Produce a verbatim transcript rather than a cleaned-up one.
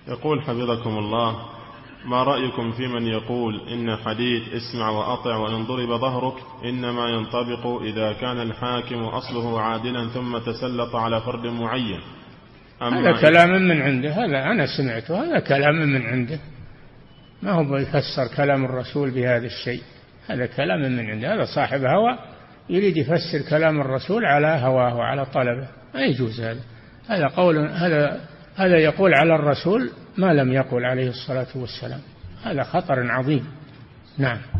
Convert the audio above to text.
يقول حفظكم الله: ما رأيكم في من يقول إن حديث اسمع وأطع وإن ضرب ظهرك إنما ينطبق إذا كان الحاكم أصله عادلا ثم تسلط على فرد معين؟ هذا كلام من عنده، هذا أنا سمعته، هذا كلام من عنده، ما هو بيفسر كلام الرسول بهذا الشيء، هذا كلام من عنده، هذا صاحب هوى يريد يفسر كلام الرسول على هواه وعلى طلبه، ما يجوز هذا. هذا قول هذا هذا يقول على الرسول ما لم يقل عليه الصلاة والسلام، هذا خطر عظيم. نعم.